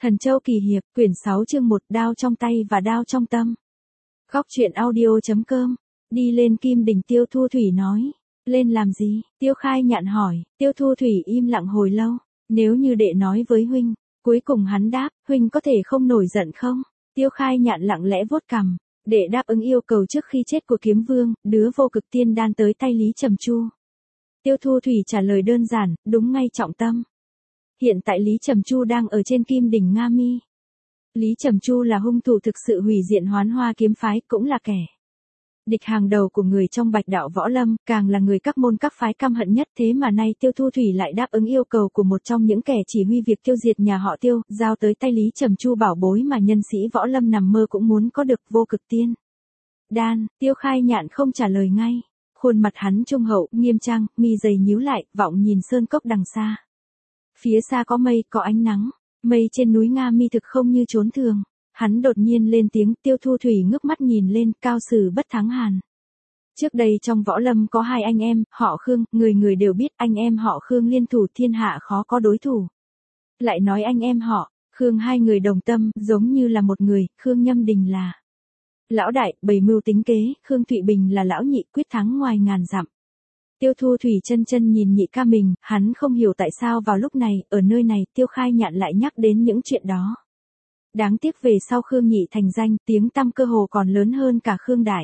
Thần Châu Kỳ Hiệp, quyển 6 chương 1, đao trong tay và đao trong tâm. Góc truyện audio.com. Đi lên Kim Đình, Tiêu Thu Thủy nói. Lên làm gì? Tiêu Khai Nhạn hỏi. Tiêu Thu Thủy im lặng hồi lâu. Nếu như đệ nói với huynh. Cuối cùng hắn đáp, huynh có thể không nổi giận không? Tiêu Khai Nhạn lặng lẽ vuốt cằm. Đệ đáp ứng yêu cầu trước khi chết của Kiếm Vương, đứa vô cực tiên đan tới tay Lý Trầm Chu. Tiêu Thu Thủy trả lời đơn giản, đúng ngay trọng tâm. Hiện tại Lý Trầm Chu đang ở trên Kim Đỉnh Nga Mi. Lý Trầm Chu là hung thủ thực sự hủy diện Hoán Hoa kiếm phái, cũng là kẻ địch hàng đầu của người trong Bạch Đạo Võ Lâm, càng là người các môn các phái căm hận nhất. Thế mà nay Tiêu Thu Thủy lại đáp ứng yêu cầu của một trong những kẻ chỉ huy việc tiêu diệt nhà họ Tiêu, giao tới tay Lý Trầm Chu bảo bối mà nhân sĩ võ lâm nằm mơ cũng muốn có được, vô cực tiên đan. Tiêu Khai Nhạn không trả lời ngay. Khuôn mặt hắn trung hậu, nghiêm trang, mi dày nhíu lại, vọng nhìn sơn cốc đằng xa. Phía xa có mây, có ánh nắng, mây trên núi Nga Mi thực không như chốn thường. Hắn đột nhiên lên tiếng. Tiêu Thu Thủy ngước mắt nhìn lên, cao sử bất thắng hàn. Trước đây trong võ lâm có hai anh em, họ Khương, người người đều biết anh em họ Khương liên thủ thiên hạ khó có đối thủ. Lại nói anh em họ Khương hai người đồng tâm, giống như là một người. Khương Nhâm Đình là lão đại, bày mưu tính kế, Khương Thụy Bình là lão nhị, quyết thắng ngoài ngàn dặm. Tiêu Thu Thủy chân chân nhìn nhị ca mình, hắn không hiểu tại sao vào lúc này, ở nơi này, Tiêu Khai Nhạn lại nhắc đến những chuyện đó. Đáng tiếc về sau Khương Nhị thành danh, tiếng tăm cơ hồ còn lớn hơn cả Khương Đại.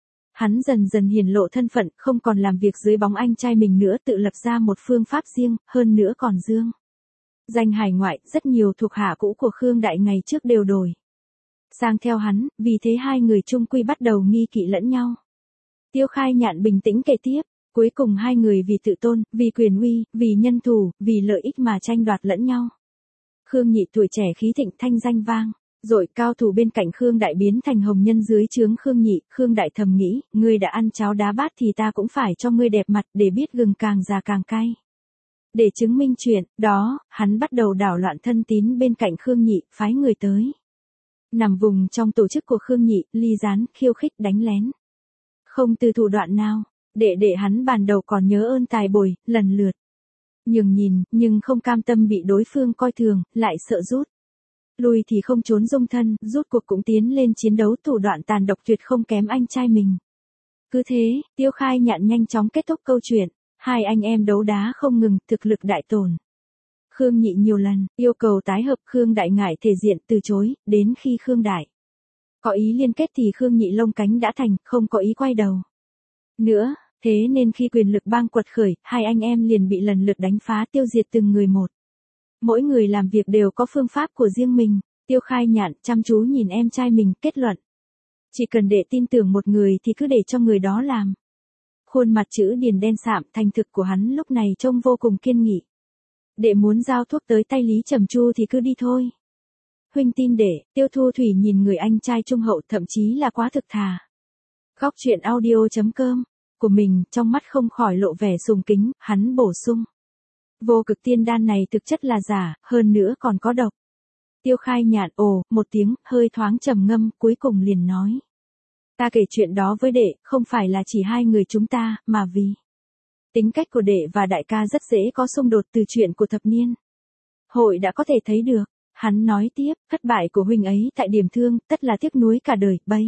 Hắn dần dần hiển lộ thân phận, không còn làm việc dưới bóng anh trai mình nữa, tự lập ra một phương pháp riêng, hơn nữa còn dương danh hải ngoại. Rất nhiều thuộc hạ cũ của Khương Đại ngày trước đều đổi sang theo hắn, vì thế hai người chung quy bắt đầu nghi kỵ lẫn nhau. Tiêu Khai Nhạn bình tĩnh kể tiếp. Cuối cùng hai người vì tự tôn, vì quyền uy, vì nhân thù, vì lợi ích mà tranh đoạt lẫn nhau. Khương Nhị tuổi trẻ khí thịnh, thanh danh vang dội, cao thủ bên cạnh Khương Đại biến thành hồng nhân dưới trướng Khương Nhị. Khương Đại thầm nghĩ, ngươi đã ăn cháo đá bát thì ta cũng phải cho ngươi đẹp mặt, để biết gừng càng già càng cay. Để chứng minh chuyện đó, hắn bắt đầu đảo loạn thân tín bên cạnh Khương Nhị, phái người tới nằm vùng trong tổ chức của Khương Nhị, ly gián, khiêu khích, đánh lén. Không từ thủ đoạn nào. Đệ hắn ban đầu còn nhớ ơn tài bồi, lần lượt nhường nhìn, nhưng không cam tâm bị đối phương coi thường, lại sợ rút lui thì không trốn dung thân, rút cuộc cũng tiến lên chiến đấu, thủ đoạn tàn độc tuyệt không kém anh trai mình. Cứ thế, Tiêu Khai Nhạn nhanh chóng kết thúc câu chuyện. Hai anh em đấu đá không ngừng, thực lực đại tổn. Khương Nhị nhiều lần yêu cầu tái hợp, Khương Đại ngại thể diện từ chối, đến khi Khương Đại có ý liên kết thì Khương Nhị lông cánh đã thành, không có ý quay đầu nữa. Thế nên khi quyền lực bang quật khởi, hai anh em liền bị lần lượt đánh phá, tiêu diệt từng người một. Mỗi người làm việc đều có phương pháp của riêng mình. Tiêu Khai Nhạn chăm chú nhìn em trai mình, kết luận. Chỉ cần để tin tưởng một người thì cứ để cho người đó làm. Khuôn mặt chữ điền đen sạm, thành thực của hắn lúc này trông vô cùng kiên nghị. Đệ muốn giao thuốc tới tay Lý Trầm Chu thì cứ đi thôi. Huynh tin đệ. Tiêu Thu Thủy nhìn người anh trai trung hậu, thậm chí là quá thực thà. Góc truyện audio.com của mình, trong mắt không khỏi lộ vẻ sùng kính. Hắn bổ sung. Vô cực tiên đan này thực chất là giả, hơn nữa còn có độc. Tiêu Khai Nhạn ồ một tiếng, hơi thoáng trầm ngâm, cuối cùng liền nói. Ta kể chuyện đó với đệ, không phải là chỉ hai người chúng ta, mà vì tính cách của đệ và đại ca rất dễ có xung đột từ chuyện của thập niên hội đã có thể thấy được. Hắn nói tiếp, thất bại của huynh ấy tại điểm thương, tất là tiếc nuối cả đời, bây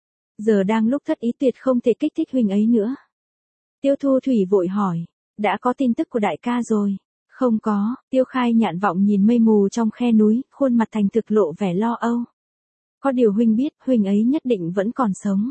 giờ đang lúc thất ý tuyệt không thể kích thích huynh ấy nữa. Tiêu Thu Thủy vội hỏi, đã có tin tức của đại ca rồi? Không có. Tiêu Khai Nhạn vọng nhìn mây mù trong khe núi, khuôn mặt thành thực lộ vẻ lo âu. Có điều huynh biết, huynh ấy nhất định vẫn còn sống.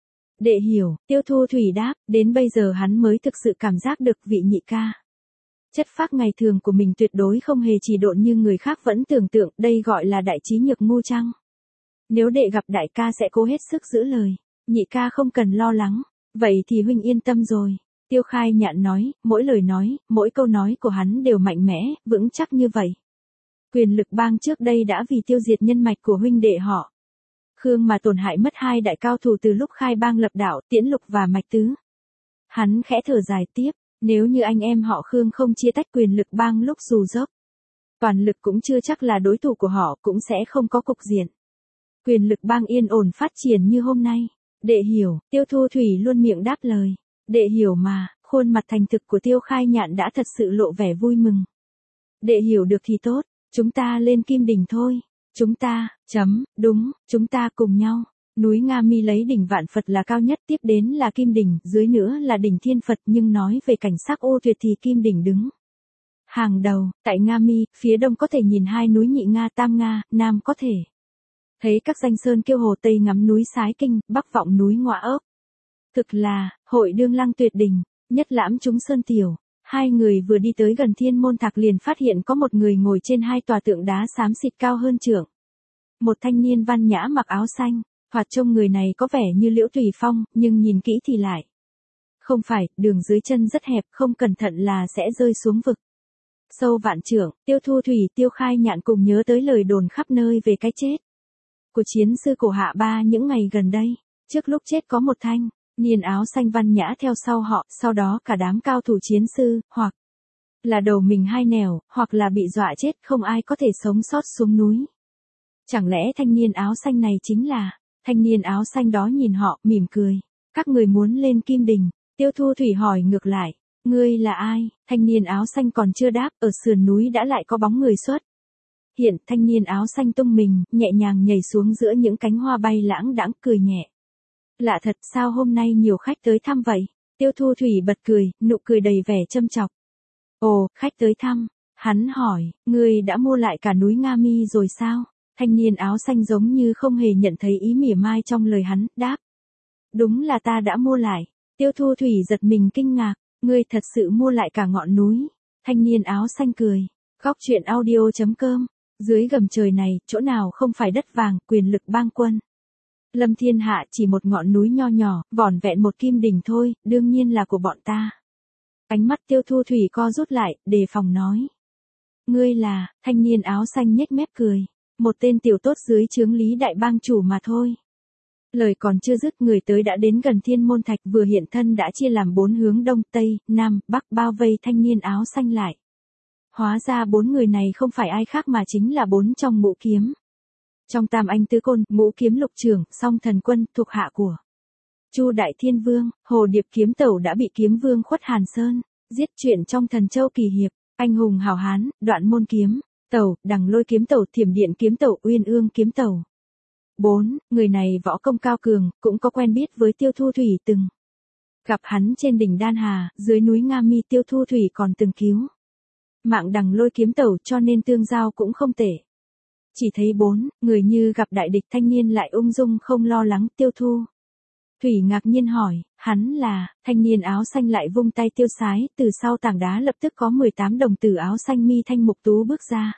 Đệ hiểu. Tiêu Thu Thủy đáp, đến bây giờ hắn mới thực sự cảm giác được vị nhị ca chất phác ngày thường của mình tuyệt đối không hề trì độn như người khác vẫn tưởng tượng, đây gọi là đại trí nhược ngu chăng. Nếu đệ gặp đại ca sẽ cố hết sức giữ lời, nhị ca không cần lo lắng, vậy thì huynh yên tâm rồi. Tiêu Khai Nhạn nói, mỗi lời nói, mỗi câu nói của hắn đều mạnh mẽ, vững chắc như vậy. Quyền lực bang trước đây đã vì tiêu diệt nhân mạch của huynh đệ họ Khương mà tổn hại mất hai đại cao thủ từ lúc khai bang lập đạo, Tiễn Lục và Mạch Tứ. Hắn khẽ thở dài tiếp, nếu như anh em họ Khương không chia tách quyền lực bang lúc dù dốc toàn lực cũng chưa chắc là đối thủ của họ, cũng sẽ không có cục diện quyền lực bang yên ổn phát triển như hôm nay. Đệ hiểu. Tiêu Thu Thủy luôn miệng đáp lời. Đệ hiểu mà. Khuôn mặt thành thực của Tiêu Khai Nhạn đã thật sự lộ vẻ vui mừng. Đệ hiểu được thì tốt. Chúng ta lên Kim Đỉnh thôi. Chúng ta, đúng, chúng ta cùng nhau. Núi Nga Mi lấy đỉnh Vạn Phật là cao nhất, tiếp đến là Kim Đỉnh, dưới nữa là đỉnh Thiên Phật, nhưng nói về cảnh sắc ô tuyệt thì Kim Đỉnh đứng hàng đầu. Tại Nga Mi, phía đông có thể nhìn hai núi Nhị Nga Tam Nga, nam có thể thấy các danh sơn kiêu hồ, tây ngắm núi Sái Kinh, bắc vọng núi Ngoạ Ốc. Thực là, hội đương lăng tuyệt đỉnh, nhất lãm chúng sơn tiểu. Hai người vừa đi tới gần Thiên Môn Thạc liền phát hiện có một người ngồi trên hai tòa tượng đá xám xịt cao hơn trượng. Một thanh niên văn nhã mặc áo xanh, thoạt trông người này có vẻ như Liễu Tùy Phong, nhưng nhìn kỹ thì lại không phải, đường dưới chân rất hẹp, không cẩn thận là sẽ rơi xuống vực sâu vạn trượng. Tiêu Thu Thủy, Tiêu Khai Nhạn cùng nhớ tới lời đồn khắp nơi về cái chết của chiến sư cổ Hạ Ba những ngày gần đây. Trước lúc chết có một thanh niên áo xanh văn nhã theo sau họ, sau đó cả đám cao thủ chiến sư, hoặc là đầu mình hai nẻo, hoặc là bị dọa chết, không ai có thể sống sót xuống núi. Chẳng lẽ thanh niên áo xanh này chính là... Thanh niên áo xanh đó nhìn họ, mỉm cười. Các người muốn lên Kim Đỉnh? Tiêu Thu Thủy hỏi ngược lại. Ngươi là ai? Thanh niên áo xanh còn chưa đáp, ở sườn núi đã lại có bóng người xuất hiện. Thanh niên áo xanh tung mình, nhẹ nhàng nhảy xuống giữa những cánh hoa bay lãng đãng, cười nhẹ. Lạ thật, sao hôm nay nhiều khách tới thăm vậy? Tiêu Thu Thủy bật cười, nụ cười đầy vẻ châm chọc. Ồ, khách tới thăm. Hắn hỏi, ngươi đã mua lại cả núi Nga Mi rồi sao? Thanh niên áo xanh giống như không hề nhận thấy ý mỉa mai trong lời hắn, đáp. Đúng là ta đã mua lại. Tiêu Thu Thủy giật mình kinh ngạc, ngươi thật sự mua lại cả ngọn núi. Thanh niên áo xanh cười. Góc truyện audio.com. Dưới gầm trời này, chỗ nào không phải đất vàng, quyền lực bang quân. Lâm thiên hạ chỉ một ngọn núi nho nhỏ, vỏn vẹn một Kim Đỉnh thôi, đương nhiên là của bọn ta. Ánh mắt Tiêu Thu Thủy co rút lại, đề phòng nói. Ngươi là, thanh niên áo xanh nhếch mép cười. Một tên tiểu tốt dưới trướng Lý Đại Bang chủ mà thôi. Lời còn chưa dứt, người tới đã đến gần Thiên Môn Thạch, vừa hiện thân đã chia làm 4 hướng đông, tây, nam, bắc, bao vây thanh niên áo xanh lại. Hóa ra 4 người này không phải ai khác mà chính là 4 trong Ngũ Kiếm. Trong Tam Anh Tứ Côn, Ngũ Kiếm Lục Trưởng, Song Thần Quân, thuộc hạ của Chu Đại Thiên Vương, Hồ Điệp Kiếm Tẩu đã bị Kiếm Vương Khuất Hàn Sơn giết. Chuyện trong Thần Châu Kỳ Hiệp, anh hùng hào hán, Đoạn Môn Kiếm Tẩu, Đằng Lôi Kiếm Tẩu, Thiểm Điện Kiếm Tẩu, Uyên Ương Kiếm Tẩu. 4. Người này võ công cao cường, cũng có quen biết với Tiêu Thu Thủy, từng gặp hắn trên đỉnh Đan Hà, dưới núi Nga Mi. Tiêu Thu Thủy còn từng cứu mạng Đằng Lôi Kiếm Tẩu, cho nên tương giao cũng không tệ. Chỉ thấy 4 người như gặp đại địch, thanh niên lại ung dung không lo lắng. Tiêu Thu Thủy ngạc nhiên hỏi, hắn là? Thanh niên áo xanh lại vung tay tiêu sái, từ sau tảng đá lập tức có 18 đồng tử áo xanh mi thanh mục tú bước ra.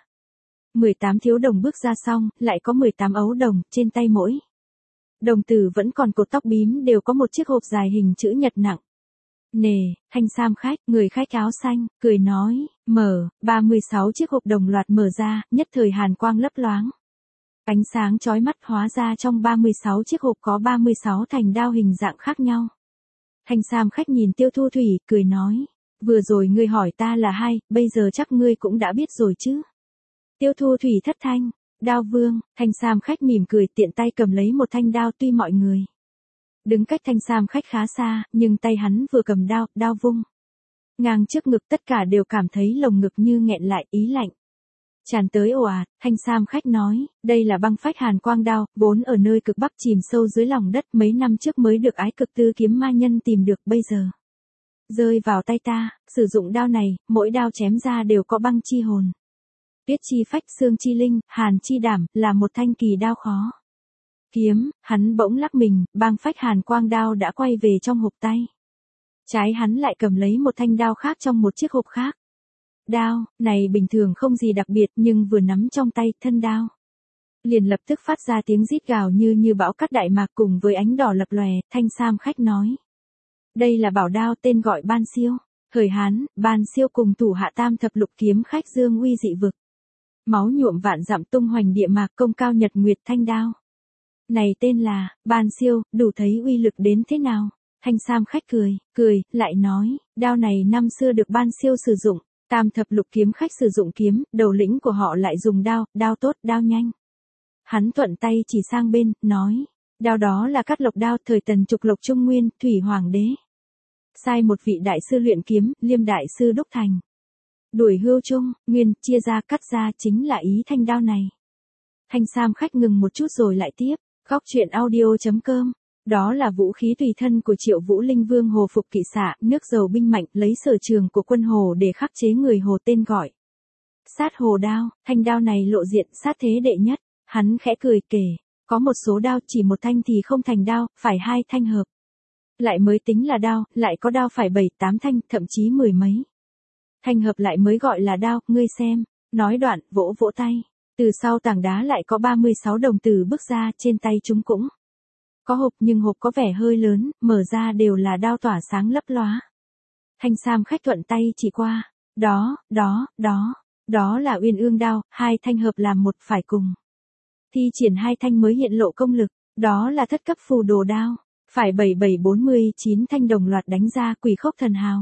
18 thiếu đồng bước ra xong, lại có 18 ấu đồng, trên tay mỗi đồng tử vẫn còn cột tóc bím, đều có một chiếc hộp dài hình chữ nhật nặng nề. Thanh sam khách, người khách áo xanh, cười nói, mở. 36 chiếc hộp đồng loạt mở ra, nhất thời hàn quang lấp loáng. Ánh sáng chói mắt, hóa ra trong 36 chiếc hộp có 36 thành đao hình dạng khác nhau. Thanh sam khách nhìn Tiêu Thu Thủy, cười nói, vừa rồi ngươi hỏi ta là ai, bây giờ chắc ngươi cũng đã biết rồi chứ. Tiêu Thu Thủy thất thanh, Đao Vương. Thanh sam khách mỉm cười, tiện tay cầm lấy một thanh đao. Tuy mọi người đứng cách thanh sam khách khá xa, nhưng tay hắn vừa cầm đao, đao vung ngang trước ngực, tất cả đều cảm thấy lồng ngực như nghẹn lại, ý lạnh tràn tới ồ ạt. Thanh sam khách nói, đây là băng phách hàn quang đao, vốn ở nơi cực bắc chìm sâu dưới lòng đất, mấy năm trước mới được Ái Cực Tư Kiếm ma nhân tìm được, bây giờ rơi vào tay ta. Sử dụng đao này, mỗi đao chém ra đều có băng chi hồn, tuyết chi phách, xương chi linh, hàn chi đảm, là một thanh kỳ đao khó kiếm. Hắn bỗng lắc mình, băng phách hàn quang đao đã quay về trong hộp tay trái, hắn lại cầm lấy một thanh đao khác trong một chiếc hộp khác. Đao này bình thường không gì đặc biệt, nhưng vừa nắm trong tay, thân đao liền lập tức phát ra tiếng rít gào như bão cắt Đại Mạc, cùng với ánh đỏ lập lòe. Thanh sam khách nói, đây là bảo đao, tên gọi Ban Siêu. Thời Hán, Ban Siêu cùng thủ hạ Tam Thập Lục Kiếm khách dương uy dị vực, máu nhuộm vạn dặm, tung hoành địa mạc, công cao nhật nguyệt. Thanh đao này tên là Ban Siêu, đủ thấy uy lực đến thế nào. Thanh sam khách cười, lại nói, đao này năm xưa được Ban Siêu sử dụng. Tam Thập Lục Kiếm khách sử dụng kiếm, đầu lĩnh của họ lại dùng đao, đao tốt, đao nhanh. Hắn thuận tay chỉ sang bên, nói, đao đó là Cát Lộc đao, thời Tần Trục Lộc Trung Nguyên, Thủy Hoàng đế sai một vị đại sư luyện kiếm, Liêm đại sư đúc thành. đuổi hưu chung, nguyên, chia ra cắt ra chính là ý thanh đao này. Thanh Sam khách ngừng một chút rồi lại tiếp, góc chuyện audio.com. Đó là vũ khí tùy thân của Triệu Vũ Linh Vương Hồ Phục Kỵ Xạ, nước dầu binh mạnh, lấy sở trường của quân Hồ để khắc chế người Hồ tên gọi. Sát Hồ đao, thanh đao này lộ diện sát thế đệ nhất, hắn khẽ cười kể, có một số đao chỉ một thanh thì không thành đao, phải hai thanh hợp. Lại mới tính là đao, lại có đao phải 7-8 thanh, thậm chí 10 mấy. Thanh hợp lại mới gọi là đao, ngươi xem, nói đoạn, vỗ vỗ tay. Từ sau tảng đá lại có 36 đồng tử bước ra, trên tay chúng cũng có hộp nhưng hộp có vẻ hơi lớn, mở ra đều là đao tỏa sáng lấp lóa. Thanh Sam khách thuận tay chỉ qua, đó là Uyên Ương đao, hai thanh hợp làm một phải cùng. Thi triển hai thanh mới hiện lộ công lực, đó là thất cấp phù đồ đao, phải 7749 thanh đồng loạt đánh ra quỷ khốc thần hào.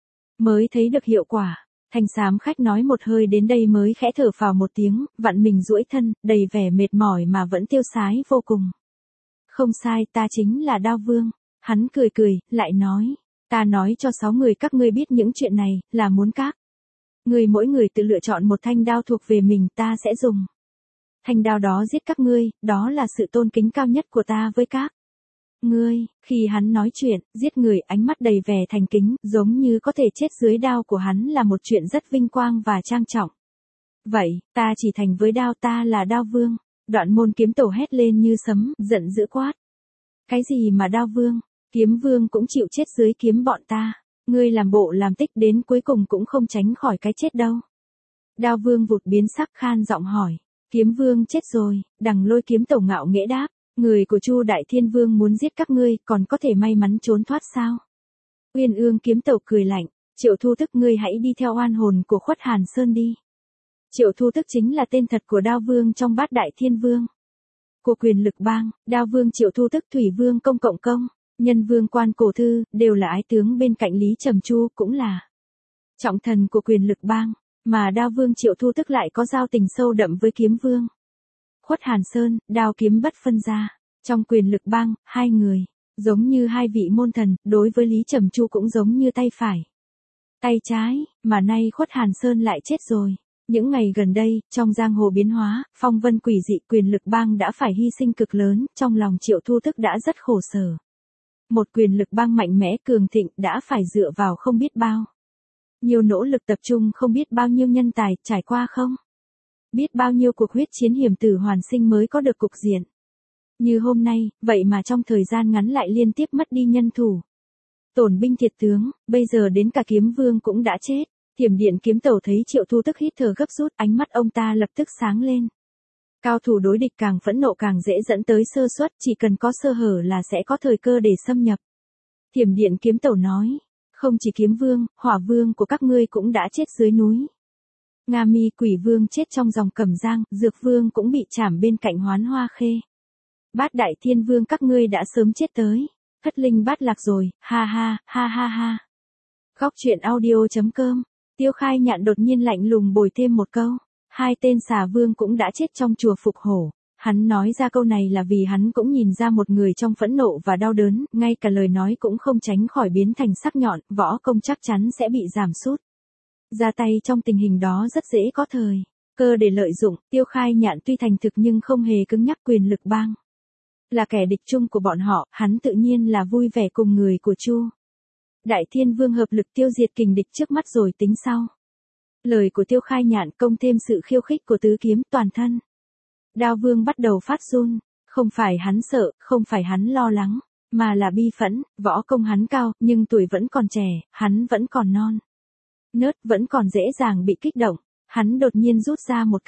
Mới thấy được hiệu quả. Thanh Sám khách nói một hơi đến đây mới khẽ thở phào một tiếng, vặn mình duỗi thân, đầy vẻ mệt mỏi mà vẫn tiêu sái vô cùng. Không sai, ta chính là Đao Vương. Hắn cười cười, lại nói, ta nói cho 6 người các ngươi biết những chuyện này, là muốn các ngươi mỗi người tự lựa chọn một thanh đao thuộc về mình, ta sẽ dùng thanh đao đó giết các ngươi, đó là sự tôn kính cao nhất của ta với các ngươi. Khi hắn nói chuyện, giết người ánh mắt đầy vẻ thành kính, giống như có thể chết dưới đao của hắn là một chuyện rất vinh quang và trang trọng. Vậy, ta chỉ thành với đao, ta là Đao Vương. Đoạn Môn kiếm tổ hét lên như sấm, giận dữ quát. Cái gì mà Đao Vương? Kiếm Vương cũng chịu chết dưới kiếm bọn ta. Ngươi làm bộ làm tích đến cuối cùng cũng không tránh khỏi cái chết đâu. Đao Vương vụt biến sắc khan giọng hỏi. Kiếm Vương chết rồi, Đằng Lôi kiếm tổ ngạo nghễ đáp. Người của Chu Đại Thiên Vương muốn giết các ngươi, còn có thể may mắn trốn thoát sao? Uyên Ương kiếm tổ cười lạnh, Triệu Thu Tức ngươi hãy đi theo oan hồn của Khuất Hàn Sơn đi. Triệu Thu Tức chính là tên thật của Đao Vương trong Bát Đại Thiên Vương. Của Quyền Lực Bang, Đao Vương Triệu Thu Tức, Thủy Vương Công Cộng Công, Nhân Vương Quan Cổ Thư, đều là ái tướng bên cạnh Lý Trầm Chu, cũng là trọng thần của Quyền Lực Bang, mà Đao Vương Triệu Thu Tức lại có giao tình sâu đậm với Kiếm Vương Khuất Hàn Sơn, đao kiếm bất phân ra. Trong Quyền Lực Bang, hai người, giống như hai vị môn thần, đối với Lý Trầm Chu cũng giống như tay phải, tay trái, mà nay Khuất Hàn Sơn lại chết rồi. Những ngày gần đây, trong giang hồ biến hóa, phong vân quỷ dị, Quyền Lực Bang đã phải hy sinh cực lớn, trong lòng Triệu Thu Tức đã rất khổ sở. Một Quyền Lực Bang mạnh mẽ cường thịnh đã phải dựa vào không biết bao nhiều nỗ lực tập trung, không biết bao nhiêu nhân tài, trải qua không biết bao nhiêu cuộc huyết chiến hiểm tử hoàn sinh mới có được cục diện như hôm nay, vậy mà trong thời gian ngắn lại liên tiếp mất đi nhân thủ, tổn binh thiệt tướng, bây giờ đến cả Kiếm Vương cũng đã chết. Thiểm Điện kiếm tổ thấy Triệu Thu Tức hít thở gấp rút, ánh mắt ông ta lập tức sáng lên. Cao thủ đối địch càng phẫn nộ càng dễ dẫn tới sơ suất, chỉ cần có sơ hở là sẽ có thời cơ để xâm nhập. Thiểm Điện kiếm tổ nói, không chỉ Kiếm Vương, Hỏa Vương của các ngươi cũng đã chết dưới núi. Nga Mi Quỷ Vương chết trong dòng Cẩm Giang, Dược Vương cũng bị trảm bên cạnh Hoán Hoa Khê. Bát Đại Thiên Vương các ngươi đã sớm chết tới, thất linh bát lạc rồi, ha ha, ha ha ha. Góc chuyện audio.com. Tiêu Khai Nhạn đột nhiên lạnh lùng bồi thêm một câu. Hai tên xà vương cũng đã chết trong chùa Phục Hổ. Hắn nói ra câu này là vì hắn cũng nhìn ra một người trong phẫn nộ và đau đớn, ngay cả lời nói cũng không tránh khỏi biến thành sắc nhọn, võ công chắc chắn sẽ bị giảm sút. Ra tay trong tình hình đó rất dễ có thời cơ để lợi dụng. Tiêu Khai Nhạn tuy thành thực nhưng không hề cứng nhắc. Quyền Lực Bang là kẻ địch chung của bọn họ, hắn tự nhiên là vui vẻ cùng người của Chu Đại Thiên Vương hợp lực tiêu diệt kình địch trước mắt rồi tính sau. Lời của Tiêu Khai Nhạn công thêm sự khiêu khích của tứ kiếm, toàn thân Đao Vương bắt đầu phát run. Không phải hắn sợ, không phải hắn lo lắng, mà là bi phẫn. Võ công hắn cao, nhưng tuổi vẫn còn trẻ, hắn vẫn còn non nớt, vẫn còn dễ dàng bị kích động. Hắn đột nhiên rút ra một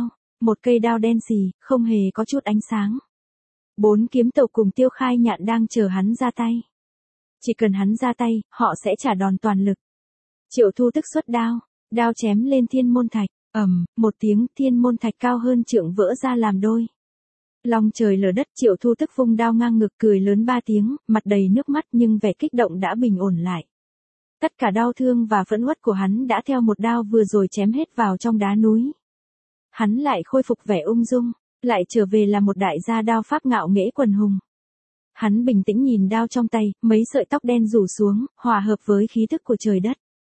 cây đao đen xì, không hề có chút ánh sáng. 4 kiếm tộc cùng Tiêu Khai Nhạn đang chờ hắn ra tay. Chỉ cần hắn ra tay, họ sẽ trả đòn toàn lực. Triệu Thu Tức xuất đao, đao chém lên thiên môn thạch, một tiếng, thiên môn thạch cao hơn trượng vỡ ra làm đôi. Long trời lở đất, Triệu Thu Tức vung đao ngang ngực cười lớn 3 tiếng, mặt đầy nước mắt nhưng vẻ kích động đã bình ổn lại. Tất cả đau thương và phẫn uất của hắn đã theo một đao vừa rồi chém hết vào trong đá núi. Hắn lại khôi phục vẻ ung dung, lại trở về là một đại gia đao pháp ngạo nghễ quần hùng. Hắn bình tĩnh nhìn đao trong tay, mấy sợi tóc đen rủ xuống, hòa hợp với khí thức của trời đất.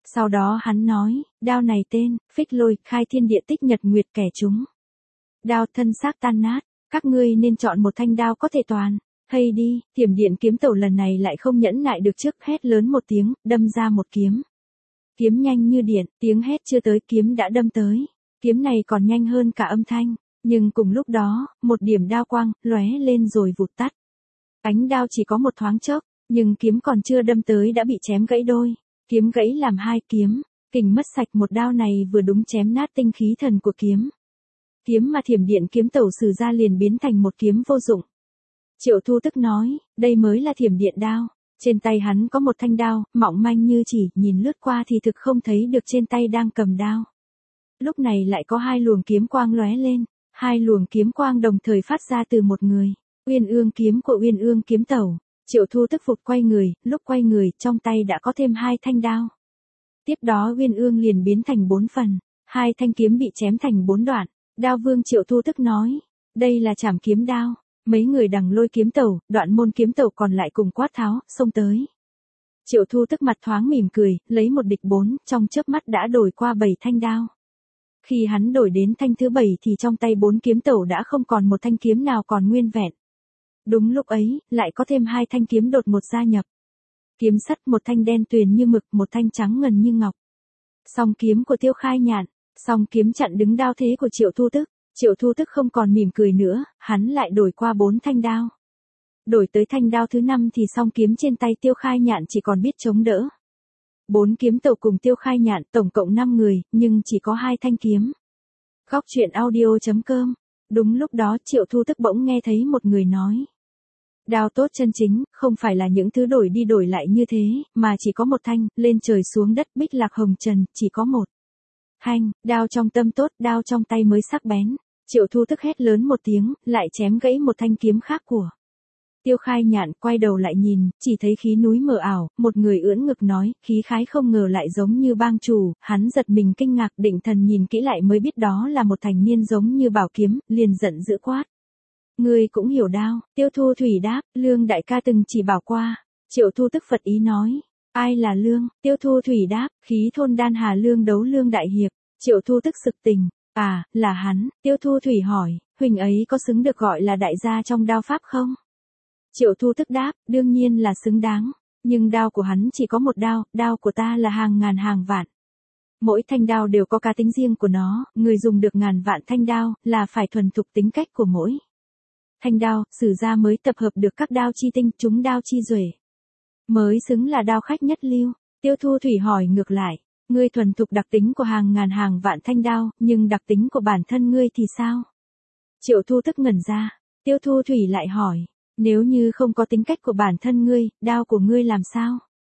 Sau đó hắn nói, đao này tên, Phích Lôi, khai thiên địa tích nhật nguyệt kẻ chúng. Đao thân xác tan nát, các ngươi nên chọn một thanh đao có thể toàn. Hay đi, Thiểm Điện Kiếm Tẩu lần này lại không nhẫn nại được trước, hét lớn một tiếng, đâm ra một kiếm. Kiếm nhanh như điện, tiếng hét chưa tới kiếm đã đâm tới. Kiếm này còn nhanh hơn cả âm thanh, nhưng cùng lúc đó, một điểm đao quang, lóe lên rồi vụt tắt. Ánh đao chỉ có một thoáng chốc, nhưng kiếm còn chưa đâm tới đã bị chém gãy đôi. Kiếm gãy làm hai kiếm, kình mất sạch một đao này vừa đúng chém nát tinh khí thần của kiếm. Kiếm mà Thiểm Điện Kiếm Tẩu sử ra liền biến thành một kiếm vô dụng. Triệu Thu tức nói, đây mới là Thiểm Điện đao. Trên tay hắn có một thanh đao, mỏng manh như chỉ, nhìn lướt qua thì thực không thấy được trên tay đang cầm đao. Lúc này lại có hai luồng kiếm quang lóe lên, hai luồng kiếm quang đồng thời phát ra từ một người. Uyên Ương kiếm của Uyên Ương Kiếm Tẩu. Triệu Thu tức vụt quay người, lúc quay người, trong tay đã có thêm hai thanh đao. Tiếp đó Uyên Ương liền biến thành 4 phần, hai thanh kiếm bị chém thành 4 đoạn. Đao Vương Triệu Thu tức nói, đây là Trảm Kiếm đao. Mấy người Đằng Lôi Kiếm Tẩu, Đoạn Môn Kiếm Tẩu còn lại cùng quát tháo, xông tới. Triệu Thu tức mặt thoáng mỉm cười, lấy một địch 4, trong chớp mắt đã đổi qua 7 thanh đao. Khi hắn đổi đến thanh thứ 7 thì trong tay 4 kiếm tẩu đã không còn một thanh kiếm nào còn nguyên vẹn. Đúng lúc ấy, lại có thêm 2 thanh kiếm đột ngột gia nhập. Kiếm sắt, một thanh đen tuyền như mực, một thanh trắng ngần như ngọc. Song kiếm của Tiêu Khai Nhạn, song kiếm chặn đứng đao thế của Triệu Thu tức. Triệu Thu tức không còn mỉm cười nữa, hắn lại đổi qua 4 thanh đao. Đổi tới thanh đao thứ 5 thì song kiếm trên tay Tiêu Khai Nhạn chỉ còn biết chống đỡ. 4 kiếm tẩu cùng Tiêu Khai Nhạn, tổng cộng 5 người, nhưng chỉ có 2 thanh kiếm. Góc truyện audio.com. Đúng lúc đó Triệu Thu tức bỗng nghe thấy một người nói. Đao tốt chân chính, không phải là những thứ đổi đi đổi lại như thế, mà chỉ có một thanh, lên trời xuống đất bích lạc hồng trần, chỉ có một. Hanh, đao trong tâm tốt, đao trong tay mới sắc bén. Triệu Thu tức hét lớn một tiếng, lại chém gãy một thanh kiếm khác của Tiêu Khai Nhạn. Quay đầu lại nhìn, chỉ thấy khí núi mờ ảo, một người ưỡn ngực nói, khí khái không ngờ lại giống như bang chủ. Hắn giật mình kinh ngạc, định thần nhìn kỹ lại mới biết đó là một thành niên giống như bảo kiếm, liền giận dữ quát. Ngươi cũng hiểu đao. Tiêu Thu Thủy đáp, Lương đại ca từng chỉ bảo qua. Triệu Thu tức Phật ý nói, ai là Lương? Tiêu Thu Thủy đáp, khí thôn đan hà Lương đấu Lương đại hiệp. Triệu Thu tức sực tình, à, là hắn. Tiêu Thu Thủy hỏi, huynh ấy có xứng được gọi là đại gia trong đao pháp không? Triệu Thu tức đáp, đương nhiên là xứng đáng, nhưng đao của hắn chỉ có một đao, đao của ta là hàng ngàn hàng vạn. Mỗi thanh đao đều có cá tính riêng của nó, người dùng được ngàn vạn thanh đao, là phải thuần thục tính cách của mỗi thanh đao, sử ra mới tập hợp được các đao chi tinh, chúng đao chi duệ. Mới xứng là đao khách nhất lưu. Tiêu Thu Thủy hỏi ngược lại, ngươi thuần thục đặc tính của hàng ngàn hàng vạn thanh đao, nhưng đặc tính của bản thân ngươi thì sao? Triệu Thu tức ngẩn ra, Tiêu Thu Thủy lại hỏi, nếu như không có tính cách của bản thân ngươi, đao của ngươi làm sao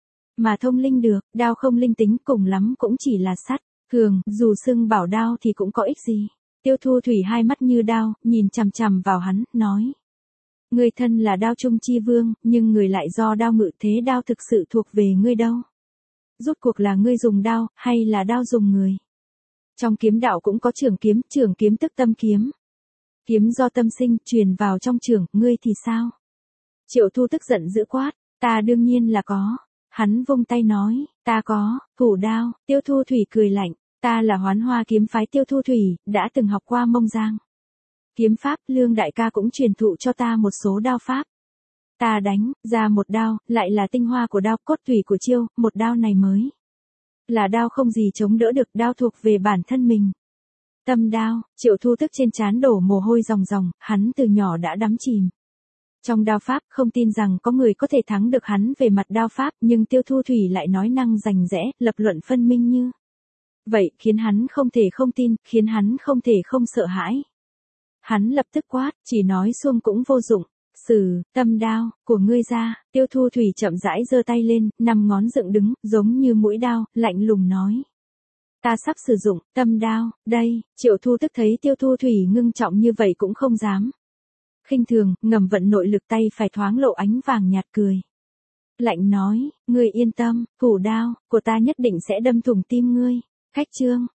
mà thông linh được? Đao không linh tính, cùng lắm cũng chỉ là sắt, thường, dù xưng bảo đao thì cũng có ích gì. Tiêu Thu Thủy hai mắt như đao, nhìn chằm chằm vào hắn, nói. Ngươi thân là đao trung chi vương, nhưng người lại do đao ngự, thế đao thực sự thuộc về ngươi đâu? Rốt cuộc là ngươi dùng đao, hay là đao dùng người? Trong kiếm đạo cũng có trường kiếm tức tâm kiếm. Kiếm do tâm sinh, truyền vào trong trường, ngươi thì sao? Triệu Thu tức giận dữ quát, ta đương nhiên là có. Hắn vung tay nói, ta có, thủ đao. Tiêu Thu Thủy cười lạnh, ta là Hoán Hoa kiếm phái Tiêu Thu Thủy, đã từng học qua Mông Giang kiếm pháp, Lương đại ca cũng truyền thụ cho ta một số đao pháp. Ta đánh ra một đao, lại là tinh hoa của đao, cốt tủy của chiêu, một đao này mới là đao không gì chống đỡ được, đao thuộc về bản thân mình. Tâm đao. Triệu Thu tức trên trán đổ mồ hôi ròng ròng, hắn từ nhỏ đã đắm chìm trong đao pháp, không tin rằng có người có thể thắng được hắn về mặt đao pháp, nhưng Tiêu Thu Thủy lại nói năng rành rẽ, lập luận phân minh như vậy, khiến hắn không thể không tin, khiến hắn không thể không sợ hãi. Hắn lập tức quát, chỉ nói xuông cũng vô dụng. Sử, tâm đao, của ngươi ra. Tiêu Thu Thủy chậm rãi giơ tay lên, 5 ngón dựng đứng, giống như mũi đao, lạnh lùng nói. Ta sắp sử dụng, tâm đao, đây. Triệu Thu tức thấy Tiêu Thu Thủy ngưng trọng như vậy cũng không dám khinh thường, ngầm vận nội lực, tay phải thoáng lộ ánh vàng nhạt, cười lạnh nói, ngươi yên tâm, thủ đao của ta nhất định sẽ đâm thủng tim ngươi. Khách trương.